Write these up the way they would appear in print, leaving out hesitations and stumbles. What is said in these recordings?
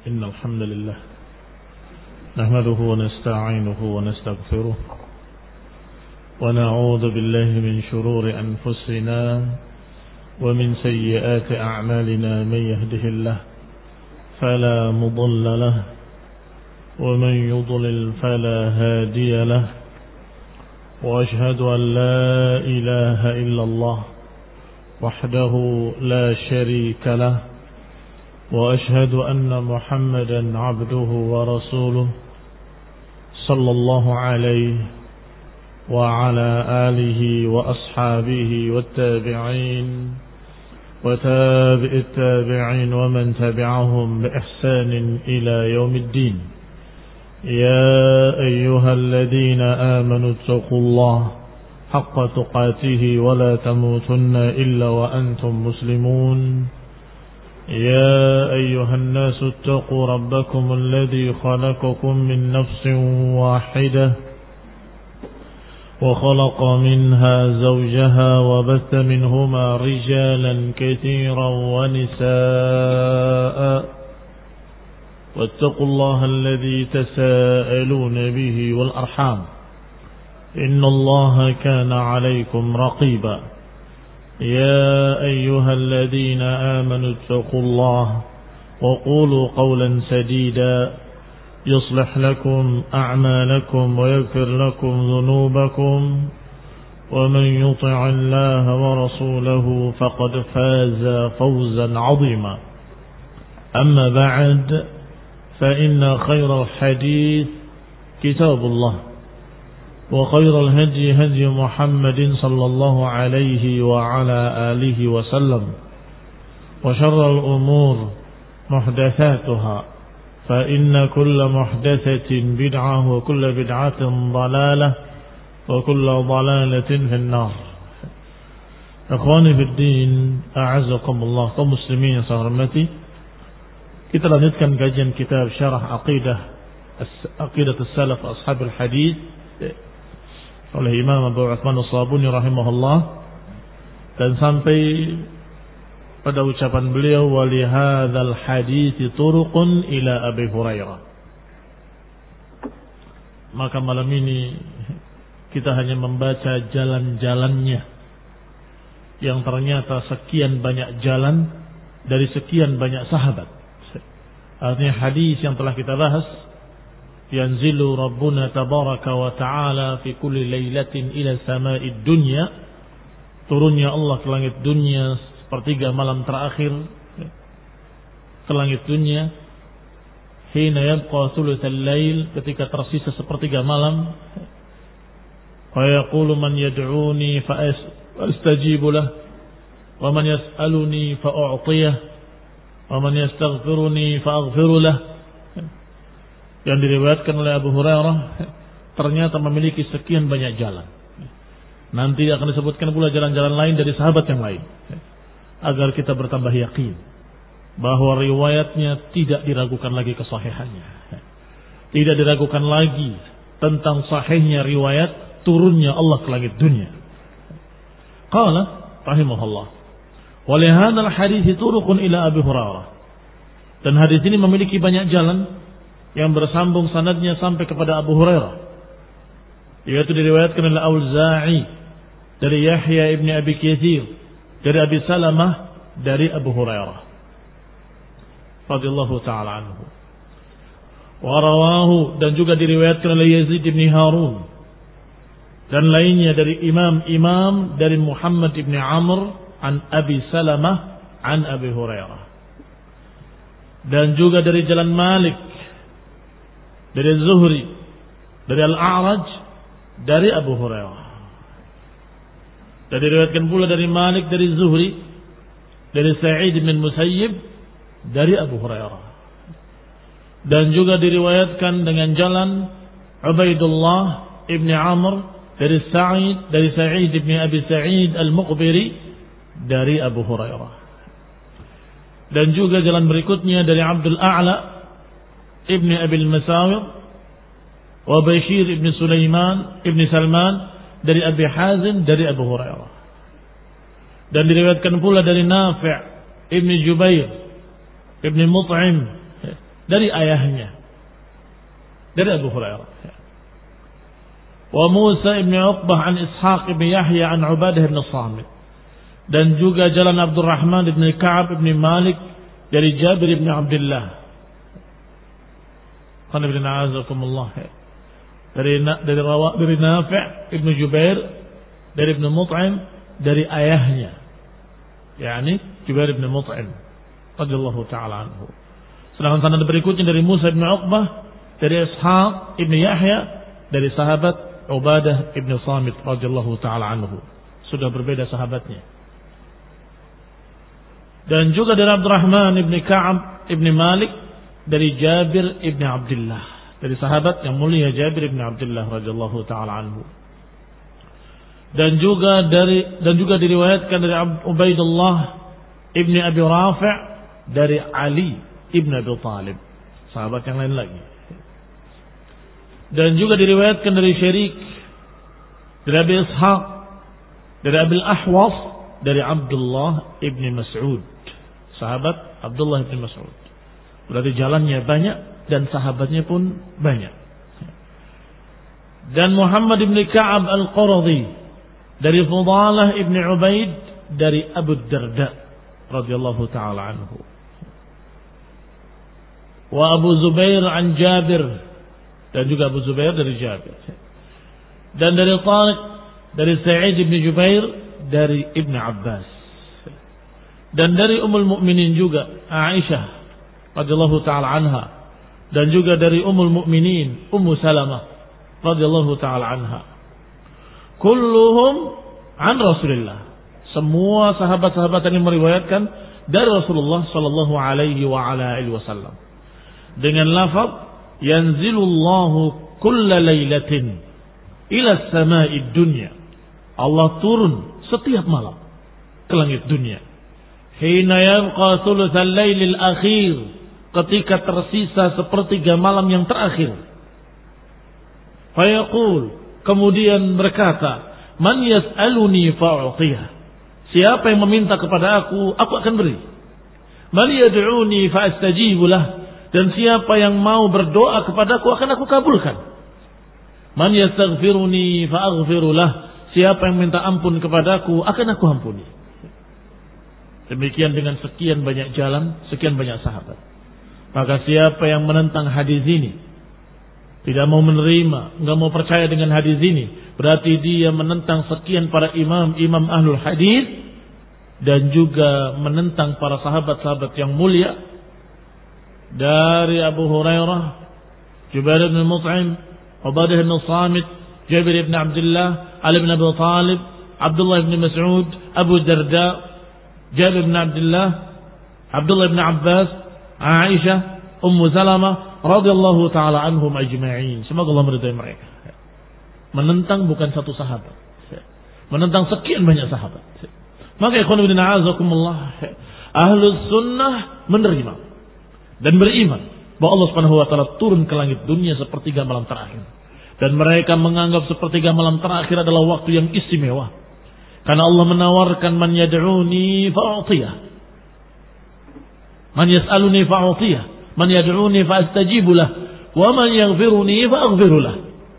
إن الحمد لله نحمده ونستعينه ونستغفره ونعوذ بالله من شرور أنفسنا ومن سيئات أعمالنا. من يهده الله فلا مضل له ومن يضلل فلا هادي له، وأشهد أن لا إله إلا الله وحده لا شريك له، وأشهد أن محمدا عبده ورسوله صلى الله عليه وعلى آله وأصحابه والتابعين وتابع التابعين ومن تبعهم بإحسان إلى يوم الدين. يا أيها الذين آمنوا اتقوا الله حق تقاته ولا تموتن إلا وأنتم مسلمون. يا أيها الناس اتقوا ربكم الذي خلقكم من نفس واحدة وخلق منها زوجها وبث منهما رجالا كثيرا ونساء، واتقوا الله الذي تساءلون به والأرحام إن الله كان عليكم رقيبا. يا أيها الذين آمنوا اتقوا الله وقولوا قولا سديدا يصلح لكم أعمالكم ويغفر لكم ذنوبكم، ومن يطع الله ورسوله فقد فاز فوزا عظيما. أما بعد، فإن خير الحديث كتاب الله، وخير الهدي هدي محمد صلى الله عليه وعلى آله وسلم، وشر الأمور محدثاتها، فإن كل محدثة بدعة وكل بدعة ضلالة وكل ضلالة في النار. Ikhwani fiddin, a'azzakumullah, kaum muslimin yang saya hormati. Kita lanjutkan kajian kitab Syarah Aqidah As-Salaf Ashabul Hadith oleh Imam Abu Uthman As-Sabuni rahimahullah, dan sampai pada ucapan beliau, wa li hadzal hadits turuqun ila Abi Hurairah. Maka malam ini kita hanya membaca jalan-jalannya yang ternyata sekian banyak jalan dari sekian banyak sahabat. Artinya hadis yang telah kita bahas, yanzilu rabbuna tabaraka wa ta'ala fi kulli lailatin ila sama'id dunya, turunnya Allah ke langit dunia sepertiga malam terakhir ke langit dunia, hina yabqa thulutsal lail, ketika tersisa sepertiga malam, wa yaqulu man yad'uni fa astajibu lah, wa man yas'aluni fa u'tiyah, wa man yastaghfiruni fa aghfiru lah. Yang diriwayatkan oleh Abu Hurairah ternyata memiliki sekian banyak jalan. Nanti akan disebutkan pula jalan-jalan lain dari sahabat yang lain, agar kita bertambah yakin bahwa riwayatnya tidak diragukan lagi kesahihannya. Tidak diragukan lagi tentang sahihnya riwayat turunnya Allah ke langit dunia. Qala rahimahullah, wa li hadzal hadits turuqun ila Abi Hurairah. Dan hadis ini memiliki banyak jalan yang bersambung sanadnya sampai kepada Abu Hurairah, yaitu diriwayatkan oleh Auza'i dari Yahya ibn Abi Katsir dari Abi Salamah dari Abu Hurairah radhiyallahu ta'ala anhu. Wa rawahu, dan juga diriwayatkan oleh Yazid ibn Harun dan lainnya dari imam-imam dari Muhammad ibn Amr an Abi Salamah an Abi Hurairah, dan juga dari jalan Malik dari Zuhri dari Al-A'raj dari Abu Hurairah. Dan diriwayatkan pula dari Malik dari Zuhri dari Sa'id bin Musayyib dari Abu Hurairah. Dan juga diriwayatkan dengan jalan Ubaidullah ibn Amr dari Sa'id bin Abi Sa'id Al-Muqbiri dari Abu Hurairah. Dan juga jalan berikutnya dari Abdul A'la ibn Abi al-Masawir wa Bashir ibn Sulaiman ibn Salman dari Abi Hazim dari Abu Hurairah. Dan diriwayatkan pula dari Nafi' ibn Jubair ibn Mut'im dari ayahnya, dari Abu Hurairah. Wa Musa ibn Uqbah an Ishaq ibn Yahya an Ubadah ibn Samit. Dan juga jalan Abdurrahman ibn Ka'ab ibn Malik dari Jabir ibn Abdullah. Qana ibn A'azakumullah. Dari Nafi' ibn Jubair, dari Ibn Mut'im, dari ayahnya, yakni Jubair ibn Mut'im radhiyallahu taala anhu. Sedangkan sanad berikutnya dari Musa ibn Uqbah, dari Ishaq ibn Yahya, dari sahabat Ubadah ibn Samit radhiyallahu taala anhu. Sudah berbeda sahabatnya. Dan juga dari Abdurrahman ibn Ka'ab ibn Malik, dari Jabir ibn Abdullah, dari sahabat yang mulia Jabir ibn Abdullah radhiyallahu taala anhu. Dan juga diriwayatkan dari Ubaidullah ibn Abi Rafi' dari Ali ibn Abi Talib, sahabat yang lain lagi. Dan juga diriwayatkan dari Syarik, dari Abi Ishaq, dari Abi Al-Ahwas, dari Abdullah ibn Mas'ud, sahabat Abdullah ibn Mas'ud. Berarti jalannya banyak dan sahabatnya pun banyak. Dan Muhammad ibn Ka'ab Al-Quradhi dari Fudalah ibn Ubaid, dari Abu Darda radhiyallahu taala anhu. Wa Abu Zubair an Jabir, dan juga Abu Zubair dari Jabir. Dan dari Tariq, dari Sa'id ibn Jubair, dari Ibn Abbas. Dan dari Ummul Mukminin juga Aisyah radhiyallahu taala anha, dan juga dari Ummul Mukminin Ummu Salamah radhiyallahu taala anha. Kulluhum an Rasulillah. Semua sahabat-sahabat yang meriwayatkan dari Rasulullah sallallahu alaihi wa ala alihi wasallam. Dengan lafaz yanzilullahu kulla lailatin ila sama'id dunya. Allah turun setiap malam ke langit dunia. Hina yabqa thulutsal lailil akhir, ketika tersisa sepertiga malam yang terakhir. Fayaqul, kemudian berkata, man yas'aluni fa'u'tiyah. Siapa yang meminta kepada aku akan beri. Man yad'uni fa'astajibu lah. Dan siapa yang mau berdoa kepadaku akan aku kabulkan. Man yastaghfiruni fa'aghfiru lah. Siapa yang minta ampun kepadaku akan aku ampuni. Demikian dengan sekian banyak jalan, sekian banyak sahabat. Maka siapa yang menentang hadis ini, tidak mau menerima, enggak mau percaya dengan hadis ini, berarti dia menentang sekian para imam ahlul hadis, dan juga menentang para sahabat-sahabat yang mulia, dari Abu Hurairah, Jubair bin Mut'im, Ubadah bin Samit, Jabir bin Abdullah, Ali bin Abi Talib, Abdullah bin Mas'ud, Abu Darda, Jabir bin Abdullah, Abdullah bin Abbas, Aisyah, Ummu Salamah radhiyallahu taala anhum ajma'in. Semoga Allah meridai mereka. Menentang bukan satu sahabat, menentang sekian banyak sahabat. Maka ikhwan fillah a'azakumullah, ahlus sunnah menerima dan beriman bahwa Allah Subhanahu wa taala turun ke langit dunia sepertiga malam terakhir. Dan mereka menganggap sepertiga malam terakhir adalah waktu yang istimewa. Karena Allah menawarkan man yad'uni fa'u'tiyah. Man yas'aluni fa'u'tiyah. Man yad'uni fa'astajibu lah. Wa man yaghfiruni fa'aghfiru lah.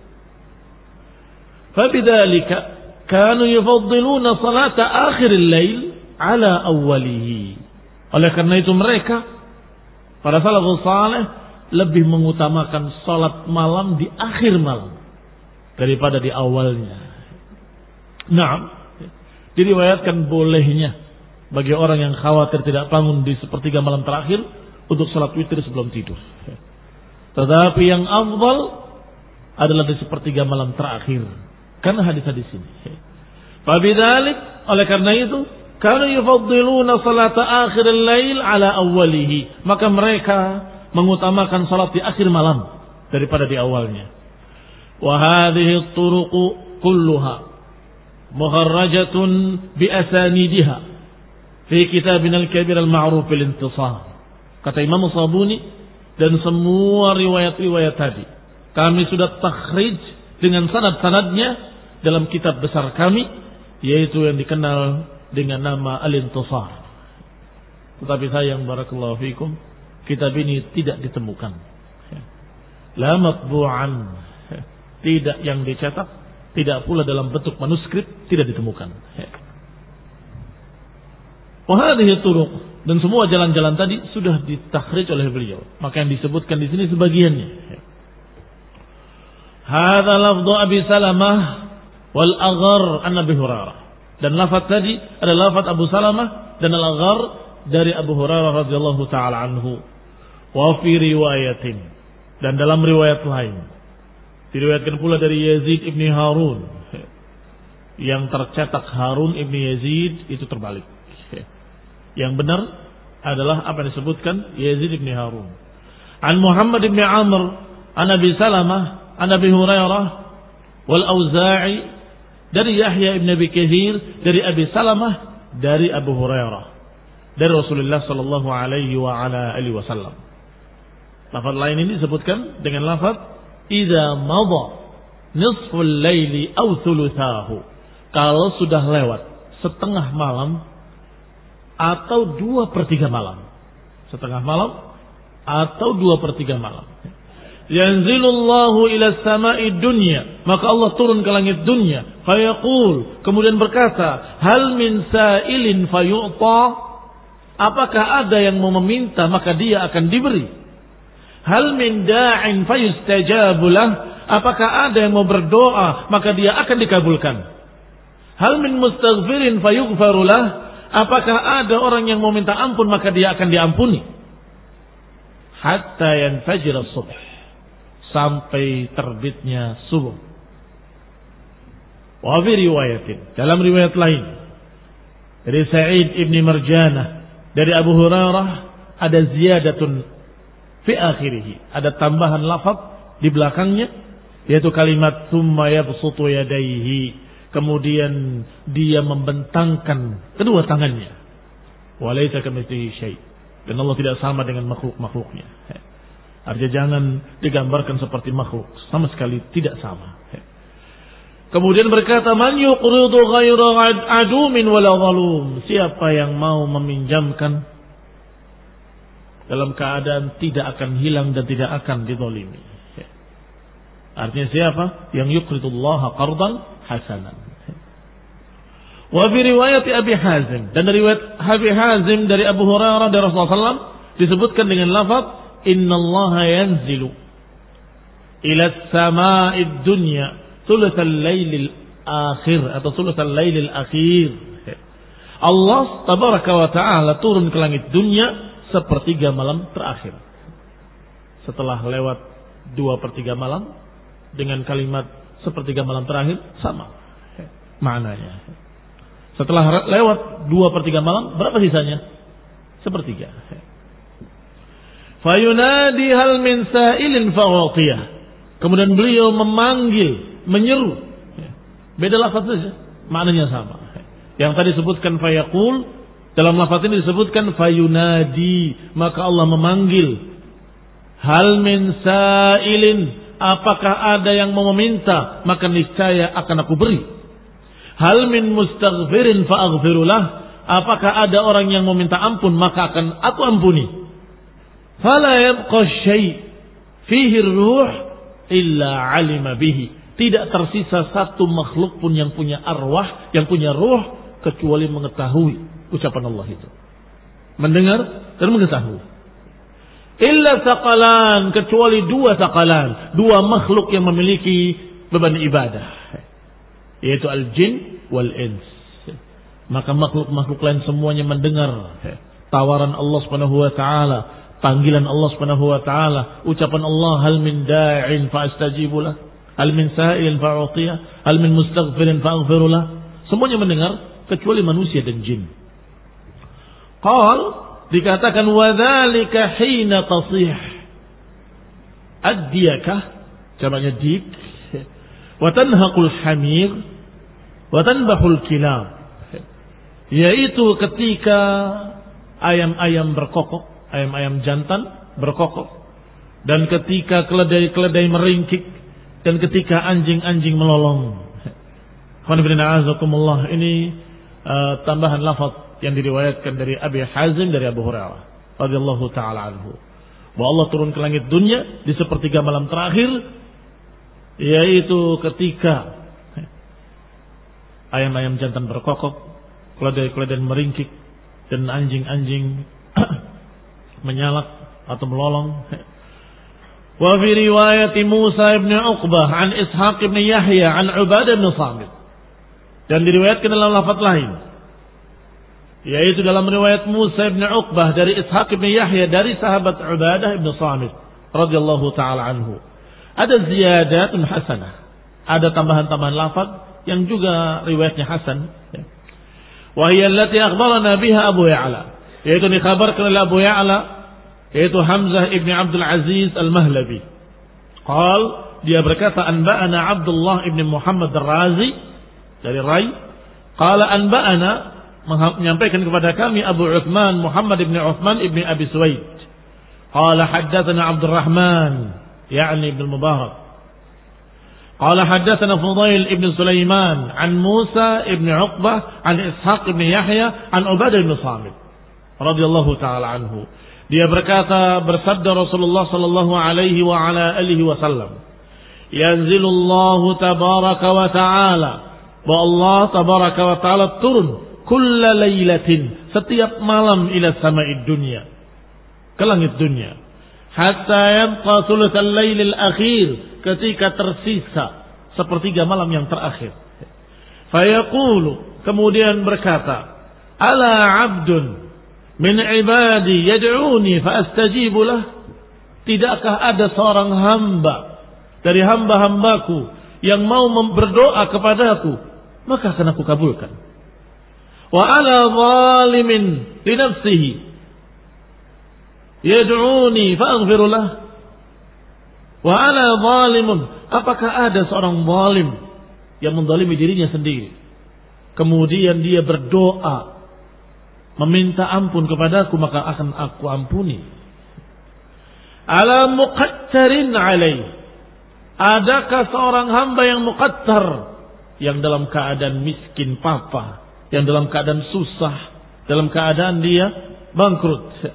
Fabidzalika kanu yufaddiluna salata akhiril lail ala awwalihi. Oleh karena itu mereka, para salafus saleh, lebih mengutamakan salat malam di akhir malam daripada di awalnya. Nah, diriwayatkan bolehnya bagi orang yang khawatir tidak bangun di sepertiga malam terakhir untuk salat witir sebelum tidur. Tetapi yang afdal adalah di sepertiga malam terakhir, karena hadis-hadis ini. Fabidzalik, oleh karena itu, kanu yufaddiluna salata akhiril lail ala awwalihi. Maka mereka mengutamakan salat di akhir malam daripada di awalnya. Wa hadhihi at-turuq kulluha mukharrajatun bi asanidiha fi kitabina al-kabir al-ma'ruf bil-intisar. Kata Imam Sabuni, dan semua riwayat-riwayat tadi kami sudah takhrij dengan sanad-sanadnya dalam kitab besar kami, yaitu yang dikenal dengan nama Al-Intisar. Tetapi sayang, barakallahu fikum, kitab ini tidak ditemukan. La matbu'an, tidak yang dicetak, tidak pula dalam bentuk manuskrip, tidak ditemukan. Wa hadhihi turuq, dan semua jalan-jalan tadi sudah ditakhrij oleh beliau. Maka yang disebutkan di sini sebagiannya. Hadza lafdhu Abi Salamah wal Aghar an Abi Hurairah. Dan lafaz tadi adalah lafaz Abu Salamah dan Al-Aghar dari Abu Hurairah radhiyallahu taala anhu. Wa fi riwayatin, dan dalam riwayat lain diriwayatkan pula dari Yazid ibni Harun, yang tercetak Harun ibni Yazid itu terbalik. Yang benar adalah apa yang disebutkan Yazid ibni Harun. An Muhammad ibni Amr an Abi Salamah an Abi Hurairah wal Auza'i, dari Yahya ibn Abi Kathir dari Abi Salamah dari Abu Hurairah dari Rasulullah sallallahu alaihi wa ala alihi wasallam. Lafaz lain ini disebutkan dengan lafaz idza madha nisful laili aw thuluthahu, kalau sudah lewat setengah malam atau 2/3 malam. Setengah malam atau 2/3 malam. Yanzilullahu ila samai dunya, maka Allah turun ke langit dunia. Fayaqul, kemudian berkata, hal min sa'ilin fayu'ta, apakah ada yang mau meminta maka dia akan diberi. Hal min da'in fayustajabulah, apakah ada yang mau berdoa maka dia akan dikabulkan. Hal min mustaghfirin fayughfarulah, apakah ada orang yang mau minta ampun maka dia akan diampuni. Hatta yanfajir as-subh, sampai terbitnya subuh. Wa fi riwayatin, dalam riwayat lain dari Sa'id ibn Marjanah dari Abu Hurairah ada ziyadatun fi akhirih, ada tambahan lafaz di belakangnya, yaitu kalimat tsumma yabsutu yadayhi, kemudian dia membentangkan kedua tangannya. Wa laisa kamitslihi syai', dan Allah tidak sama dengan makhluk-makhluknya. Artinya jangan digambarkan seperti makhluk, sama sekali tidak sama. Kemudian berkata, man yuqridu ghayra adumin wala zalum, siapa yang mau meminjamkan dalam keadaan tidak akan hilang dan tidak akan dizalimi. Artinya siapa yang yuqridullaha qardan hasanan. Wa fi riwayat Abi Hazim, dan dari riwayat Abi Hazim dari Abu Hurairah dari Rasulullah SAW disebutkan dengan lafaz innallaha yanzilu ila as-sama'id dunya thulutsal lailil akhir atau thulutsal lailil akhir. Allah tabaraka wa taala turun ke langit dunia sepertiga malam terakhir. Setelah lewat 2/3 malam dengan kalimat sepertiga malam terakhir sama maknanya. Setelah lewat 2/3 malam, berapa sisanya? Sepertiga. Fayunadi hal min sa'ilin fa'utiyah. Kemudian beliau memanggil, menyeru. Beda lafaz saja, maknanya sama. Yang tadi disebutkan fayaqul, dalam lafaz ini disebutkan fayunadi, maka Allah memanggil. Hal min sa'ilin, apakah ada yang mau meminta, maka niscaya akan aku beri. Hal min mustaghfirin fa'aghfirulah, apakah ada orang yang mau minta ampun maka akan aku ampuni. Fala yabqa syai' fihi ruh illa 'alima bihi, tidak tersisa satu makhluk pun yang punya arwah, yang punya ruh, kecuali mengetahui ucapan Allah itu, mendengar dan mengetahui. Illa saqalan, kecuali dua saqalan, dua makhluk yang memiliki beban ibadah, yaitu al-jin wal-ins. Maka makhluk-makhluk lain semuanya mendengar tawaran Allah Subhanahu wa taala, panggilan Allah Subhanahu wa taala, ucapan Allah, hal min da'in fa astajibu lah, hal min sa'ilin fa u'tiyah, hal min mustaghfirin fa aghfiru lah. Semuanya mendengar kecuali manusia dan jin. Qal, dikatakan wa dzalika hina tasih ad-diyakah, jamaknya dik, wa tanhaqul hamir wa tanbahul kilab, yaitu ketika ayam-ayam berkokok, ayam-ayam jantan berkokok, dan ketika keledai-keledai meringkik, dan ketika anjing-anjing melolong. Ini tambahan lafaz yang diriwayatkan dari Abi Hazim dari Abu Hurairah radhiyallahu taala anhu. bahwa Allah turun ke langit dunia di sepertiga malam terakhir, yaitu ketika ayam-ayam jantan berkokok, keledai-keledai meringkik, dan anjing-anjing menyalak atau melolong. Wa fi riwayat Musa ibn Uqbah an Ishaq ibn Yahya an Ubadah ibn Samit. Dan diriwayatkan dalam lafaz lain, yaitu dalam riwayat Musa ibn Uqbah dari Ishaq ibn Yahya dari sahabat Ubadah ibn Samit radhiyallahu taala anhu. Ada ziyadatun hasanah, ada tambahan-tambahan lafaz yang juga riwayatnya hasan. Wa hiya allati akhbarana biha Abu Ya'la, yaitu dikabarkan oleh Abu Ya'la, yaitu Hamzah ibn Abdul Aziz Al-Mahlabi. Qal, dia berkata, anba'ana Abdullah ibn Muhammad Ar-Razi dari Rai. Qala anba'ana, menyampaikan kepada kami Abu Uthman Muhammad ibn Uthman ibn Abi Suwaid. Qala haddatsana Abdurrahman, yakni ibn Mubarak. Qala haddatsana Fudail ibn Sulaiman an Musa ibn Uqbah an Ishaq ibn Yahya an Ubadah ibn Samit radhiyallahu taala anhu. Dia berkata, bersabda Rasulullah sallallahu alaihi wa ala alihi wasallam, yanzilullahu tabaraka wa taala, bahwa Allah tabaraka wa taala turun kulla lailatin, setiap malam, ila sama'id dunya, ke langit dunia, hatta yabqa thulutsal lailil akhir, ketika tersisa sepertiga malam yang terakhir. Fayaqulu, kemudian berkata, ala abdun min ibadi yad'uni fa astajibu lah, tidakkah ada seorang hamba dari hamba-hambaku yang mau berdoa kepadaku, maka akan aku kabulkan. Wa ala zalimin li nafsihi yad'uni fa aghfiru lah. Wa ala zalimun, apakah ada seorang zalim yang menzalimi dirinya sendiri, kemudian dia berdoa meminta ampun kepadaku, maka akan aku ampuni. Ala muqattarin alaih, adakah seorang hamba yang muqattar, yang dalam keadaan miskin papa, yang dalam keadaan susah, dalam keadaan dia bangkrut.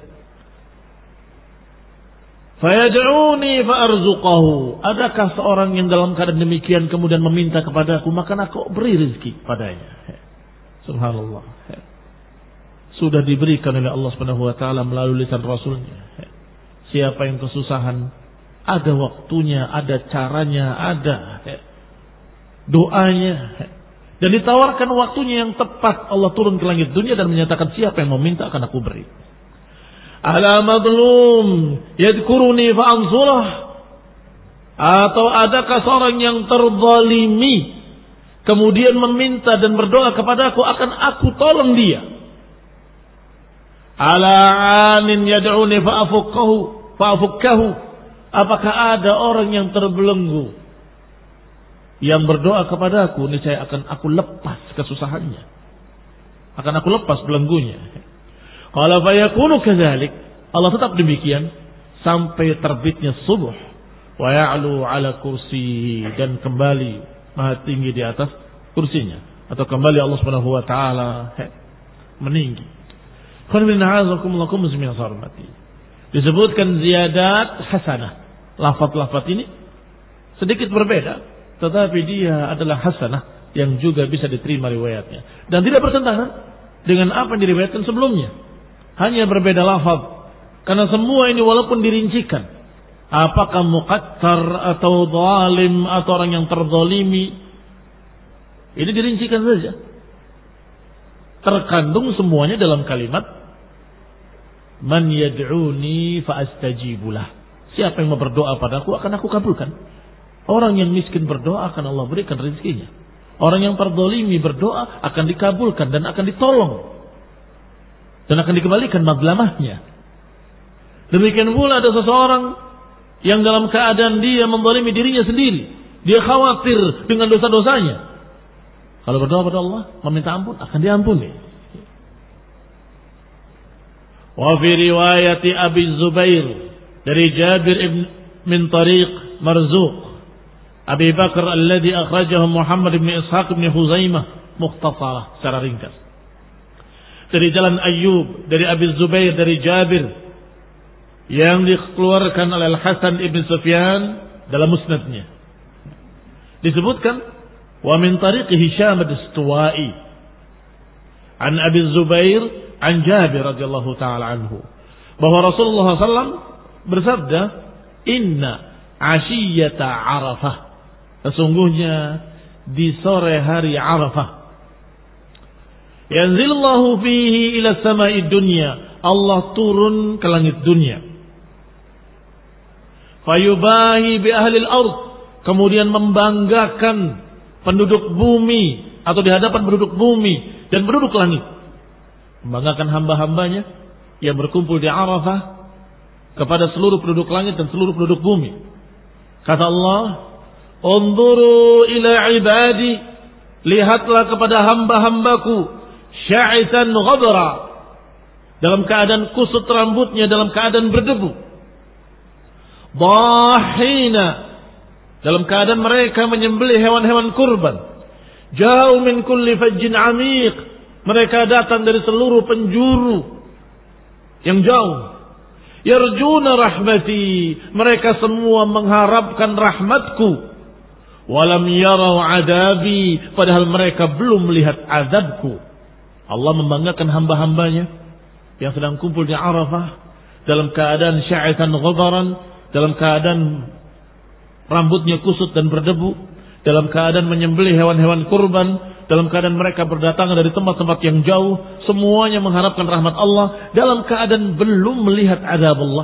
Fayad'uni fa'arzuqahu, adakah seorang yang dalam keadaan demikian kemudian meminta kepadaku, maka aku beri rezeki padanya. Subhanallah. Sudah diberikan oleh Allah Subhanahu wa taala melalui lisan Rasulnya. Siapa yang kesusahan, ada waktunya, ada caranya, ada doanya, dan ditawarkan waktunya yang tepat. Allah turun ke langit dunia dan menyatakan, siapa yang meminta akan aku beri. Ala madlum yadhkuruni fa ansurah, atau adakah seorang yang terzalimi kemudian meminta dan berdoa kepadaku, akan aku tolong dia. Ala anin yad'uni fa afukkahu, apakah ada orang yang terbelenggu yang berdoa kepadaku, niscaya akan aku lepas kesusahannya, akan aku lepas belenggunya. Qala fa yakunu kadzalik, Allah tetap demikian sampai terbitnya subuh. Wa ya'lu ala kursi, dan kembali maha tinggi di atas kursinya, atau kembali Allah Subhanahu wa taala meninggi. Disebutkan ziyadat hasanah. Lafaz-lafaz ini sedikit berbeda, tetapi dia adalah hasanah yang juga bisa diterima riwayatnya, dan tidak bertentangan dengan apa yang diriwayatkan sebelumnya. Hanya berbeda lafaz, karena semua ini walaupun dirincikan, apakah muqattar atau zalim atau orang yang terzalimi, ini dirincikan saja. Terkandung semuanya dalam kalimat man yad'uni fa astajibulah. Siapa yang mau berdoa padaku akan aku kabulkan. Orang yang miskin berdoa akan Allah berikan rezekinya. Orang yang terzalimi berdoa akan dikabulkan dan akan ditolong, dan akan dikembalikan madlamahnya. Demikian pula ada seseorang yang dalam keadaan dia menzalimi dirinya sendiri, dia khawatir dengan dosa-dosanya. Kalau berdoa pada Allah, meminta ampun, akan diampuni. Wa fi riwayat Abi Zubair dari Jabir min tariq Marzuq Abi Bakar alladhi akhrajahu Muhammad ibn Ishaq ibn Huzaimah, mukhtasarah secara ringkas. Dari jalan Ayyub dari Abi Zubair dari Jabir, yang dikeluarkan oleh Al-Hasan ibn Sufyan dalam musnadnya. Disebutkan wa min tariqi Hisham ad-Dastuwai an Abi Zubair an Jabir radhiyallahu taala anhu bahwa Rasulullah SAW bersabda, inna ashiyata Arafah, sesungguhnya di sore hari Arafah, yanzilullahu fihi ila samai dunya, Allah turun ke langit dunia, fayubahi bi ahli al-ard, kemudian membanggakan penduduk bumi atau di hadapan penduduk bumi dan penduduk langit, membanggakan hamba-hambanya yang berkumpul di Arafah kepada seluruh penduduk langit dan seluruh penduduk bumi. Kata Allah, unzuru ila ibadi, lihatlah kepada hamba-hambaku, sya'itan ghabra, dalam keadaan kusut rambutnya, dalam keadaan berdebu, dhahina, dalam keadaan mereka menyembelih hewan-hewan kurban, jauh min kulli fajjin amiq, mereka datang dari seluruh penjuru yang jauh, yarjuna rahmati, mereka semua mengharapkan rahmatku, walam yarau adabi, padahal mereka belum melihat azabku. Allah membanggakan hamba-hambanya yang sedang kumpul di Arafah dalam keadaan sya'itan ghabaran, dalam keadaan rambutnya kusut dan berdebu, dalam keadaan menyembelih hewan-hewan kurban, dalam keadaan mereka berdatangan dari tempat-tempat yang jauh, semuanya mengharapkan rahmat Allah dalam keadaan belum melihat azab Allah.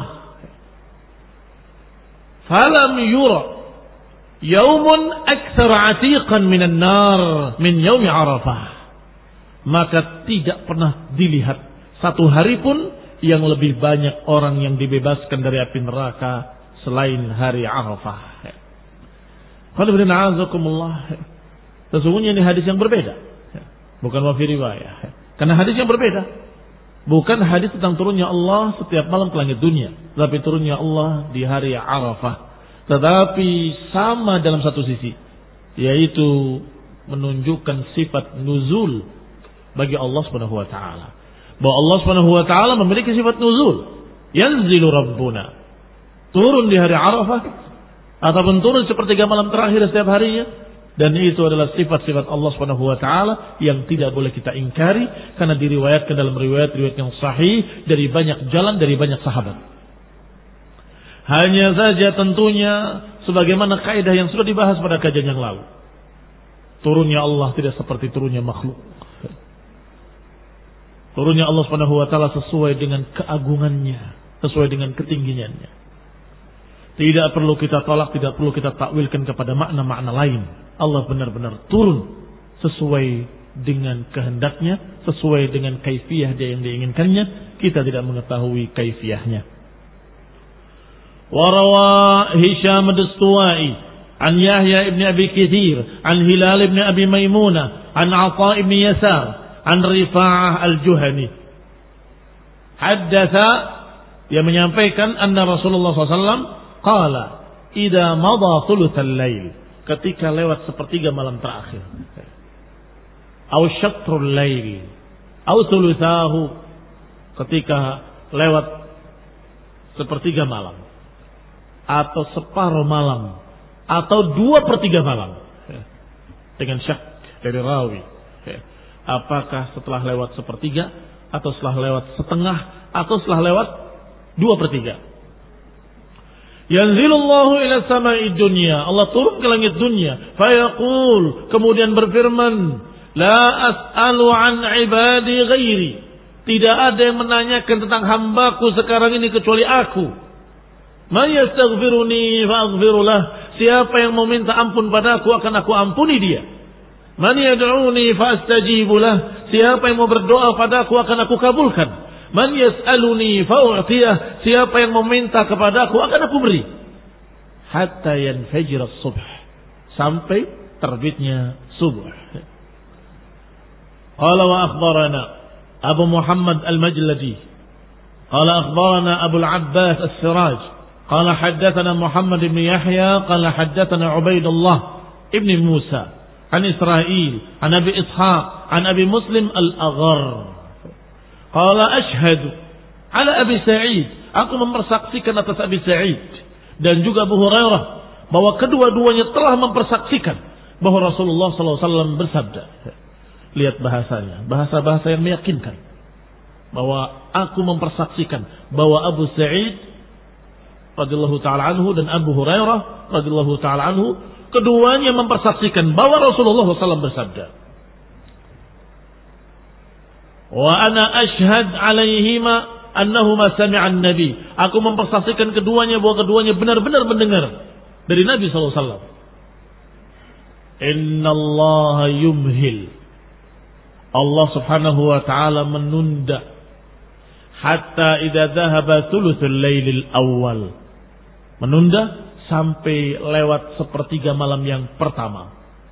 Falam yura yaumun aktsar atiqan minan nar min yaumi Arafah, maka tidak pernah dilihat satu hari pun yang lebih banyak orang yang dibebaskan dari api neraka selain hari Arafah. Sesungguhnya ini hadis yang berbeda, bukan wafi riwayah. Karena hadis yang berbeda, bukan hadis tentang turunnya Allah setiap malam ke langit dunia, tetapi turunnya Allah di hari Arafah. Tetapi sama dalam satu sisi, yaitu menunjukkan sifat nuzul bagi Allah Subhanahu wa taala. Bahwa Allah Subhanahu wa taala memiliki sifat nuzul. Yanzilu Rabbuna, turun di hari Arafah ataupun turun sepertiga malam terakhir setiap harinya. Dan itu adalah sifat-sifat Allah Subhanahu wa taala yang tidak boleh kita ingkari karena diriwayatkan dalam riwayat-riwayat yang sahih dari banyak jalan, dari banyak sahabat. Hanya saja tentunya sebagaimana kaidah yang sudah dibahas pada kajian yang lalu, turunnya Allah tidak seperti turunnya makhluk. Turunnya Allah Subhanahu wa taala sesuai dengan keagungannya, sesuai dengan ketinggiannya. Tidak perlu kita tolak, tidak perlu kita takwilkan kepada makna-makna lain. Allah benar-benar turun sesuai dengan kehendaknya, sesuai dengan kaifiyah dia yang diinginkannya. Kita tidak mengetahui kaifiyahnya. Warawa Hisham ad-Dastuwai an Yahya ibn Abi Kathir an Hilal ibn Abi Maimunah an Atha ibn Yasar an Rifa'ah al-Juhani. Haddatha, dia menyampaikan anna Rasulullah SAW qala idza madha thulutsal lail, ketika lewat sepertiga malam terakhir, aw syatrul lail aw thulutsahu, ketika lewat sepertiga malam atau separuh malam atau 2/3 malam, dengan syak dari rawi, apakah setelah lewat sepertiga atau setelah lewat setengah atau setelah lewat 2/3. Yanzilullahu ila samai dunya, Allah turun ke langit dunia, fayaqul, kemudian berfirman, la as'alu an ibadi ghairi, tidak ada yang menanyakan tentang hambaku sekarang ini kecuali aku. Man yastaghfiruni fa'aghfirulah, siapa yang mau minta ampun padaku akan aku ampuni dia. Man yad'uni fa'astajibulah, siapa yang mau berdoa padaku akan aku kabulkan. Man yas'aluni fa'u'tiyah, siapa yang meminta kepadaku akan aku beri. Hatta yanfajir as-subh, sampai terbitnya subuh. Qala wa akhbarana Abu Muhammad al-Majladi qala akhbarana Abu al-Abbas as-Siraj qala haddatsana Muhammad ibn Yahya qala haddatsana Ubaidullah ibn Musa an Israil an Abi Ishaq an Abi Muslim al-Aghar. Qala ashhadu ala Abi Sa'id Aku mempersaksikan atas Abi Sa'id dan juga Abu Hurairah bahwa kedua-duanya telah mempersaksikan bahwa Rasulullah SAW bersabda. Lihat bahasanya, bahasa-bahasa yang meyakinkan. Bahwa aku mempersaksikan bahwa Abu Sa'id radhiyallahu ta'ala anhu dan Abu Hurairah radhiyallahu ta'ala anhu, keduanya mempersaksikan bahwa Rasulullah SAW bersabda. Wa ana ashhad alaihima annahuma sami'an nabi. Aku mempersaksikan keduanya bahwa keduanya benar-benar mendengar dari Nabi SAW. Innallaha yumhil. Allah subhanahu wa ta'ala menunda hatta idza dhahaba thuluthul lailil awal. Menunda sampai lewat sepertiga malam yang pertama.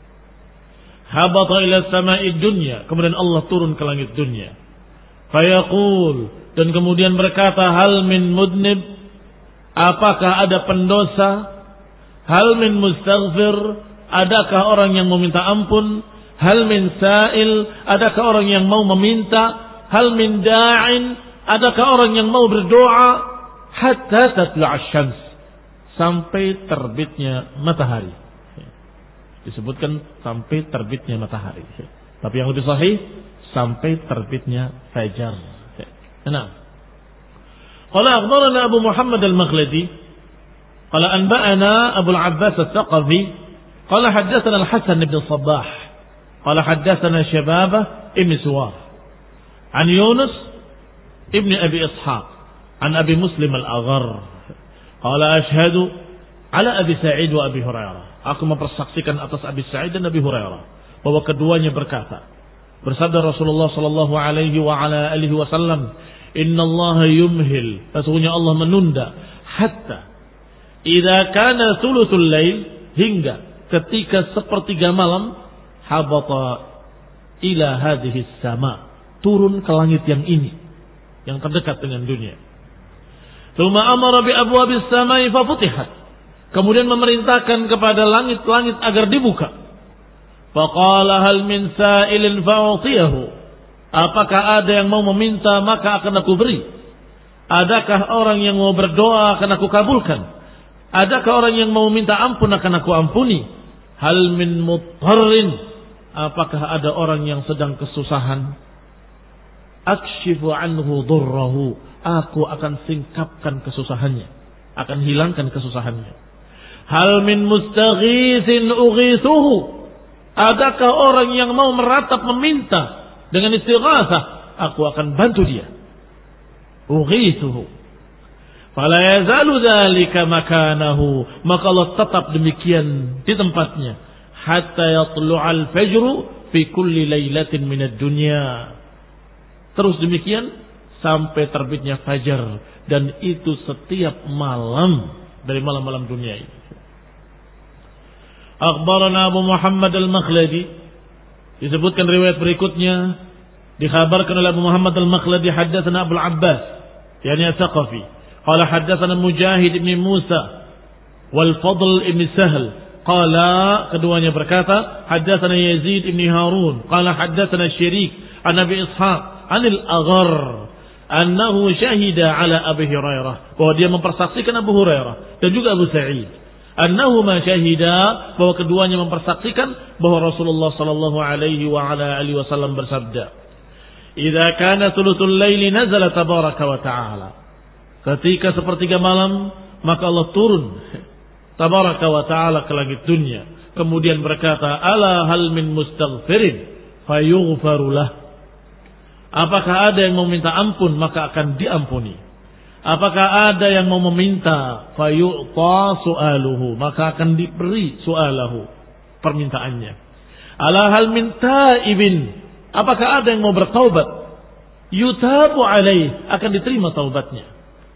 Habata ila sama'i dunya, kemudian Allah turun ke langit dunia. Fayaqul, dan kemudian berkata, hal min mudnib, apakah ada pendosa? Hal min mustaghfir, adakah orang yang meminta ampun? Hal min sa'il, adakah orang yang mau meminta? Hal min da'in, adakah orang yang mau berdoa? Hatta tatlu'a syams, sampai terbitnya matahari. Disebutkan sampai terbitnya matahari. Tapi yang lebih sahih sampai terbitnya fajar. Nah, qala akhbarana Abu Muhammad al-Maghladi qala anba'ana Abu al-Abbas al-Thaqafi qala haddatsana al-Hasan ibn Sabbah qala haddatsana Shababah ibn Suwar an Yunus ibn Abi Ishaq an Abi Muslim al-Aghar qala ashhadu ala Abi Sa'id wa Abi Hurairah. Aku mempersaksikan atas Abi Sa'id dan Abi Hurairah bahwa keduanya berkata, bersabda Rasulullah sallallahu alaihi wa ala alihi wasallam, "Innallaha yumhil." Sesungguhnya Allah menunda hatta idza kana thuluthul lail, hingga ketika sepertiga malam, habata ila hadhihi sama, turun ke langit yang ini, yang terdekat dengan dunia. Tsumma amara bi abwabis samai fa futihat. Kemudian memerintahkan kepada langit-langit agar dibuka. Faqala hal min sa'ilin fa'utiyahu. Apakah ada yang mau meminta maka akan aku beri? Adakah orang yang mau berdoa akan aku kabulkan? Adakah orang yang mau minta ampun akan aku ampuni? Hal min muttarrin. Apakah ada orang yang sedang kesusahan? Akshifu anhu durrahu. Aku akan singkapkan kesusahannya, akan hilangkan kesusahannya. Hal min mustaghithin ughithuhu. Adakah orang yang mau meratap meminta dengan istighatsah, aku akan bantu dia. Ughithuhu. Fala yazalu dzalika makanahu, maka Allah tetap demikian di tempatnya hatta yatlu'al fajru fi kulli lailatin minad dunya. Terus demikian sampai terbitnya fajar, dan itu setiap malam dari malam-malam dunia ini. Akhbarana Abu Muhammad al-Makhladi, disebutkan riwayat berikutnya, dikhabarkan oleh Abu Muhammad al-Makhladi, haddatsana Abu al-Abbas yani Tsaqafi qala haddatsana Mujahid ibn Musa wal Fadl ibn Sahl qala, keduanya berkata, haddatsana Yazid ibn Harun qala haddatsana Syirik an Abi Ishaq anil Aghar annahu syahida ala Abi Hurairah, bahwa dia mempersaksikan Abu Hurairah dan juga Abu Sa'id, annahuma syahida, bahwa keduanya mempersaksikan bahwa Rasulullah sallallahu alaihi wa ala alihi wasallam bersabda, "Idza kana thuluthul laili nazala tabaraka wa ta'ala." Ketika sepertiga malam, maka Allah turun tabaraka wa ta'ala ke langit dunia, kemudian berkata, "Ala hal min mustaghfirin fayughfaru lah." Apakah ada yang mau minta ampun maka akan diampuni. Apakah ada yang mau meminta, fayu'ta su'aluhu, maka akan diberi su'alahu, permintaannya. Ala hal min taibin, apakah ada yang mau bertaubat, yutabu alaih, akan diterima taubatnya.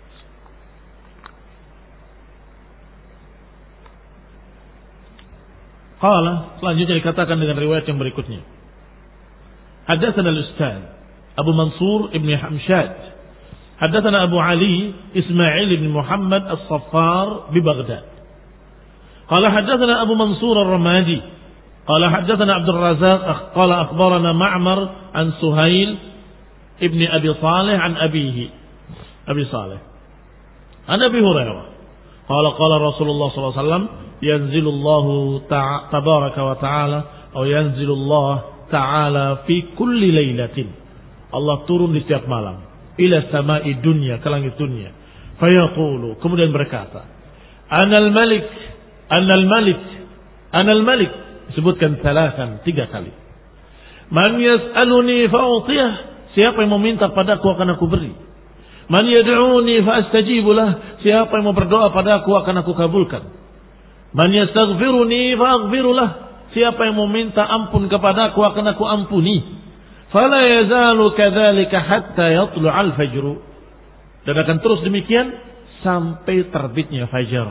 Qala, selanjutnya dikatakan dengan riwayat yang berikutnya. Haddatsana al-Ustaz Abu Mansur ibn Hamshad, حدثنا أبو علي إسماعيل بن محمد الصفار ببغداد قال حدثنا أبو منصور الرمادي قال حدثنا عبد الرزاق قال أخبرنا معمر عن سهيل ابن أبي صالح عن أبيه أبي صالح An Abi Hurairah qala Rasulullah sallallahu alaihi wasallam yanzilullahu tabaraka wa ta'ala atau yanzilullah ta'ala fi kulli lailatin. Allah turun di setiap malam ila samai dunya, ke langit dunia. Fayaqulu, kemudian berkata, Anal Malik, Anal Malik, Anal Malik, sebutkan 3 kali. Man yas'aluni fa'utiyah, siapa yang meminta padaku akan aku beri. Man yad'uni fa'astajibu lah, siapa yang mau berdoa padaku akan aku kabulkan. Man yastaghfiruni fa'aghfiru lah, siapa yang meminta ampun kepadaku akan aku ampuni. Fala yazalu kadzalika hatta yatlu'al fajr. Dan akan terus demikian sampai terbitnya fajar.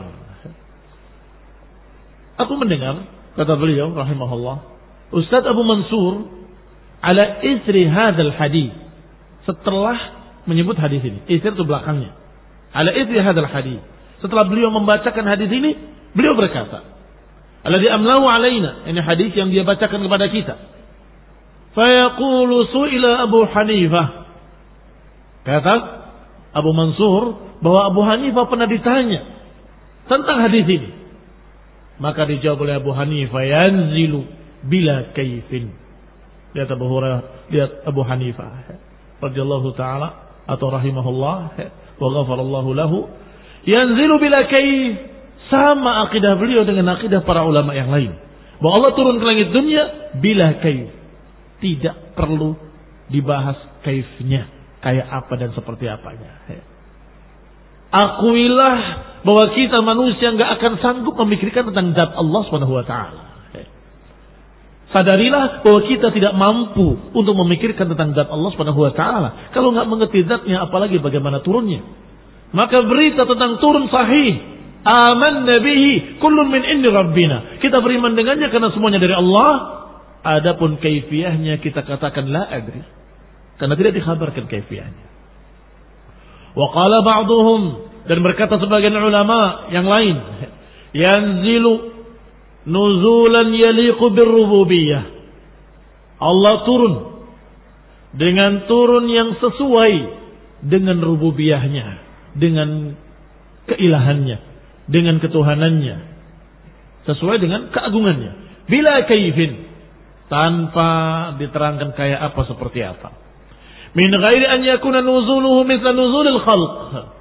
Aku mendengar, kata beliau rahimahullah, Ustaz Abu Mansur ala isri hadzal hadis, setelah menyebut hadis ini, isri itu belakangnya, ala isri hadzal hadis, setelah beliau membacakan hadis ini, beliau berkata, alladzi amlahu alaina, ini hadis yang dia bacakan kepada kita. Fa yaqulu su'ila Abu Hanifah, kata Abu Mansur bahwa Abu Hanifah pernah ditanya tentang hadis ini. Maka dijawab oleh Abu Hanifah, yanzilu bila kaifin. Lihat Abu Hurairah, lihat Abu Hanifah radhiyallahu taala atau rahimahullah wa ghafarallahu lahu, yanzilu bila kaif. Sama akidah beliau dengan akidah para ulama yang lain, bahwa Allah turun ke langit dunia bila kaif. Tidak perlu dibahas kaifnya, kayak apa dan seperti apanya. Akuilah bahwa kita manusia nggak akan sanggup memikirkan tentang zat Allah Subhanahu wa taala. Sadarilah bahwa kita tidak mampu untuk memikirkan tentang zat Allah Subhanahu wa taala kalau nggak mengerti zatnya, apalagi bagaimana turunnya. Maka berita tentang turun sahih, amanna bihi kullun min indi rabbina. Kita beriman dengannya karena semuanya dari Allah. Adapun kaifiyahnya kita katakan la adri, karena tidak dikhabarkan kaifiyahnya. Wa qala ba'dhum, dan berkata sebagian ulama yang lain, yanzilu nuzulan yaliqu birrububiyah. Allah turun dengan turun yang sesuai dengan rububiyahnya, dengan keilahannya, dengan ketuhanannya, sesuai dengan keagungannya. Bila kaifin, tanpa diterangkan kayak apa seperti apa. Min ghairi an yakuna nuzuluhu mithla nuzulil khalq.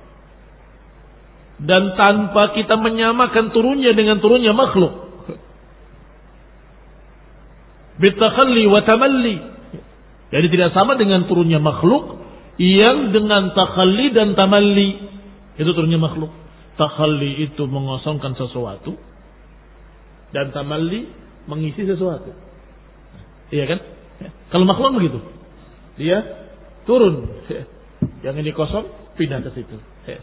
Dan tanpa kita menyamakan turunnya dengan turunnya makhluk. Bitakhalli wa tamalli. Jadi tidak sama dengan turunnya makhluk yang dengan takhalli dan tamalli. Itu turunnya makhluk. Takhalli itu mengosongkan sesuatu dan tamalli mengisi sesuatu. Iya kan? Kalau makhluk begitu, dia turun, yang ini kosong pindah ke situ,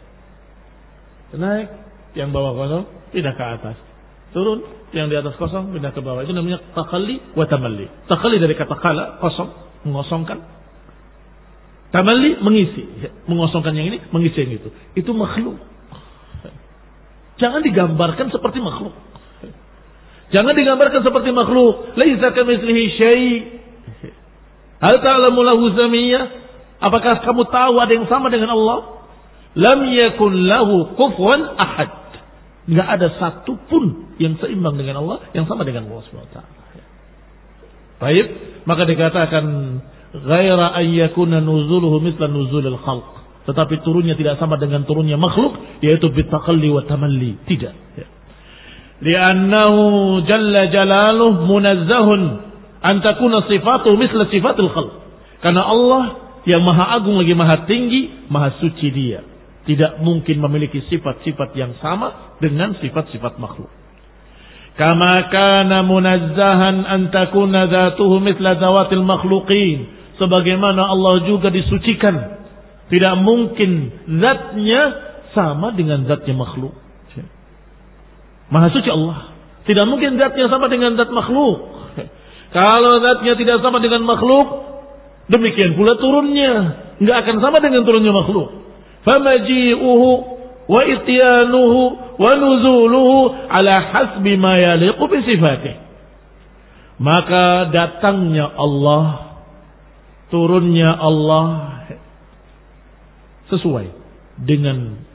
naik, yang bawah kosong pindah ke atas, turun, yang di atas kosong pindah ke bawah. Itu namanya takhalli wa tamalli. Takhalli dari kata khala, kosong, mengosongkan. Tamalli mengisi, mengosongkan yang ini, mengisi yang itu. Itu makhluk. Jangan digambarkan seperti makhluk. Jangan digambarkan seperti makhluk. Laisa kamitslihi syai'. Hal ta'lamu lahu samiyah? Apakah kamu tahu ada yang sama dengan Allah? Lam yakun lahu kufuwan ahad. Enggak ada satu pun yang seimbang dengan Allah, yang sama dengan Allah Subhanahu wa taala. Baik, maka dikatakan ghaira ay yakuna nuzuluhu mithla nuzulil khalq. Tetapi turunnya tidak sama dengan turunnya makhluk, yaitu bitaqalli wa tamalli. Tidak. Li'annahu jalla jalaluh munazzahun an takuna sifatuhu misla sifatil khalq. Karena Allah yang maha agung lagi maha tinggi, maha suci dia, tidak mungkin memiliki sifat-sifat yang sama dengan sifat-sifat makhluk. Kama kana munazzahan an takuna dzatuhu misla dzawatil makhluqin. Sebagaimana Allah juga disucikan, tidak mungkin zatnya sama dengan zatnya makhluk. Maha suci Allah, tidak mungkin zatnya sama dengan zat makhluk. Kalau zatnya tidak sama dengan makhluk, demikian pula turunnya enggak akan sama dengan turunnya makhluk. Famaji'uhu wa ityanuhu wa nuzuluhu ala hasbi ma yaliqu bi sifatihi. Maka datangnya Allah, turunnya Allah sesuai dengan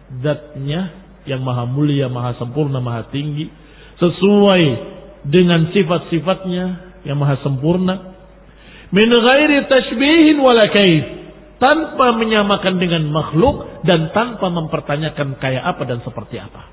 zatnya yang maha mulia, maha sempurna, maha tinggi, sesuai dengan sifat-sifatnya yang maha sempurna, min ghairi tashbihin wala kaif, tanpa menyamakan dengan makhluk dan tanpa mempertanyakan kayak apa dan seperti apa.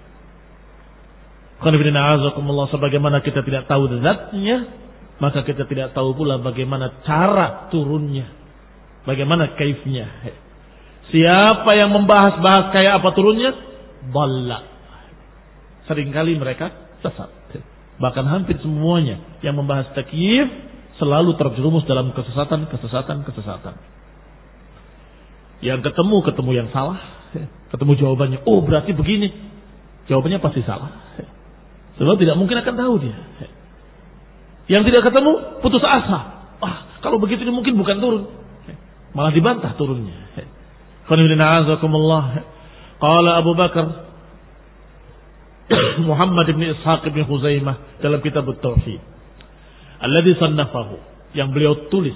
Sebagaimana kita tidak tahu zatnya, maka kita tidak tahu pula bagaimana cara turunnya, bagaimana kaifnya. Siapa yang membahas-bahas kayak apa turunnya, dhalla. Seringkali mereka sesat. Bahkan hampir semuanya yang membahas takyif selalu terjerumus dalam kesesatan. Yang ketemu yang salah, ketemu jawabannya, oh berarti begini, jawabannya pasti salah. Sebab tidak mungkin akan tahu dia. Yang tidak ketemu putus asa. Kalau begitu ini mungkin bukan turun. Malah dibantah turunnya. Qala Abu Bakar Muhammad bin Ishaq bin Khuzaimah dalam kitab At-Tauhid alladhi sannafahu, yang beliau tulis,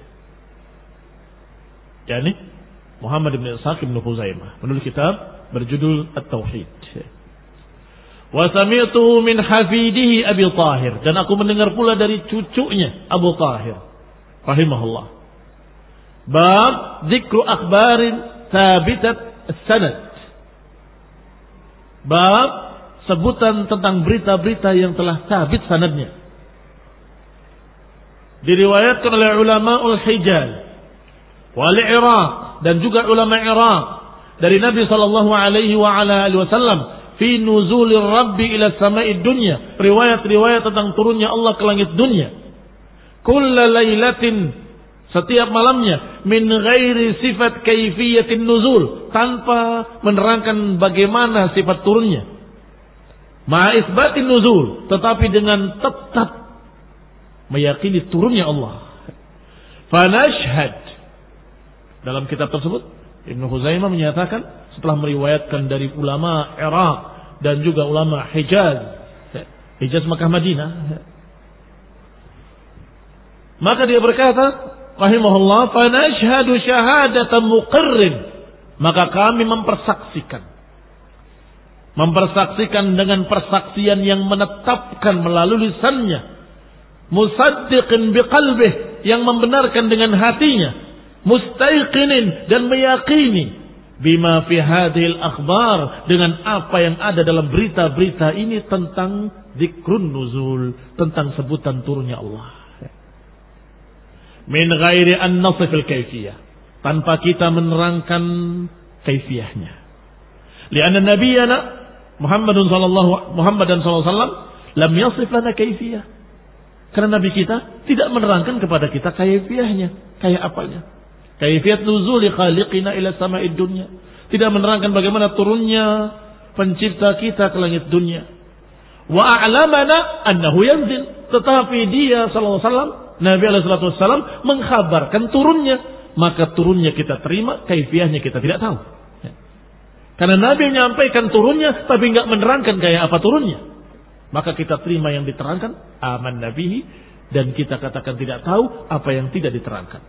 yakni Muhammad bin Ishaq bin Khuzaimah menulis kitab berjudul At-Tauhid. Wa sami'tuhu min hafidihi Abi Tahir, dan aku mendengar pula dari cucunya Abu Tahir rahimahullah. Bab dzikru akhbarin thabitat as-sanad. Bab sebutan tentang berita-berita yang telah sabit sanadnya. Diriwayatkan oleh ulama Hijaz wal Iraq, dan juga ulama Iraq dari Nabi sallallahu alaihi wasallam fi nuzulir rabbi ila sama'id dunya, riwayat-riwayat tentang turunnya Allah ke langit dunia. Kulla lailatin, setiap malamnya, min ghairi sifat kaifiyatin nuzul, tanpa menerangkan bagaimana sifat turunnya. Ma isbatin nuzul, tetapi dengan tetap meyakini turunnya Allah. Fanashhad, dalam kitab tersebut Ibnu Khuzaimah menyatakan setelah meriwayatkan dari ulama Iraq dan juga ulama Hijaz Makkah Madinah, maka dia berkata rahimahullah, fa nashhadu syahadatan muqirrin, maka kami mempersaksikan dengan persaksian yang menetapkan melalui lisannya, musaddiqin biqalbih, yang membenarkan dengan hatinya, mustaiqinin, dan meyakini bima fi hadhil akhbar, dengan apa yang ada dalam berita-berita ini tentang zikrun nuzul, tentang sebutan turunnya Allah. Min ghairi an nasifil kaifiyah, tanpa kita menerangkan kaifiyahnya. Lianna nabiyana Muhammadan sallallahu alaihi wasallam lam yasif lana kaifiyah, karena nabi kita tidak menerangkan kepada kita kaifiyahnya, kayak apanya. Kaifiyat nuzuli khaliqina ila sama'id dunya, tidak menerangkan bagaimana turunnya pencipta kita ke langit dunia. Wa a'lamana annahu yanzil, tetapi dia sallallahu alaihi wasallam, Nabi alaihi wasallam mengkhabarkan turunnya, maka turunnya kita terima, kaifiyahnya kita tidak tahu. Karena Nabi menyampaikan turunnya tapi enggak menerangkan kayak apa turunnya, maka kita terima yang diterangkan, aman nabihi, dan kita katakan tidak tahu apa yang tidak diterangkan.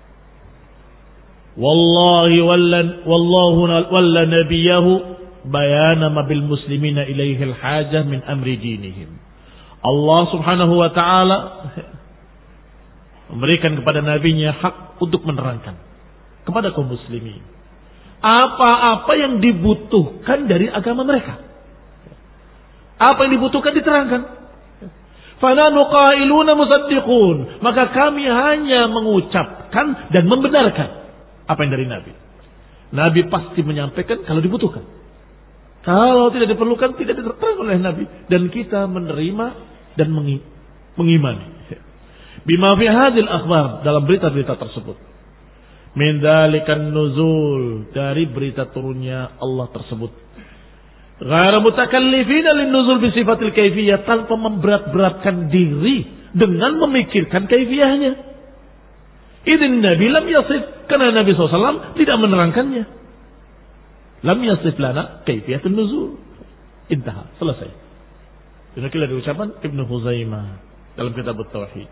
Wallahi wallahu walla nabiyahu bayana ma bil muslimina ilaihi al hajah min amri dinihim. Allah Subhanahu wa taala memberikan kepada nabinya hak untuk menerangkan kepada kaum muslimin apa-apa yang dibutuhkan dari agama mereka. Apa yang dibutuhkan diterangkan. Fananu qailuna musaddiqun, maka kami hanya mengucapkan dan membenarkan apa yang dari Nabi. Nabi pasti menyampaikan kalau dibutuhkan. Kalau tidak diperlukan, tidak diterangkan oleh Nabi, dan kita menerima dan mengimani. Bima fi hadhil akhbar, dalam berita-berita tersebut. Min dzalikan nuzul, dari berita turunnya Allah tersebut. Ghairu mutakallifina lin nuzul bi sifatil kaifiyah, tanpa memberat-beratkan diri dengan memikirkan kaifiyahnya. Idzin Nabi lam yasif, karena Nabi SAW tidak menerangkannya. Lam yasif lana kaifiyatun nuzul. Intaha, selesai. Demikian dari ucapan Ibnu Khuzaimah dalam kitab At-Tauhid.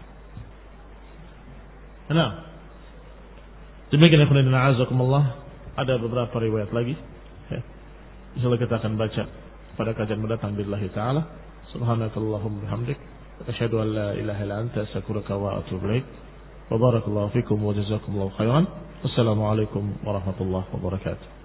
Nah, demikian ikhwan fillah, azakumullah. ada beberapa riwayat lagi. Insyaallah kita akan baca pada kajian mendatang billahi taala. Subhanakallahumma bihamdik, asyhadu an la ilaha illa anta, astaghfiruka wa atubu ilaik. Wa barakallahu fikum wa jazakumullahu khairan. Wassalamualaikum warahmatullahi wabarakatuh.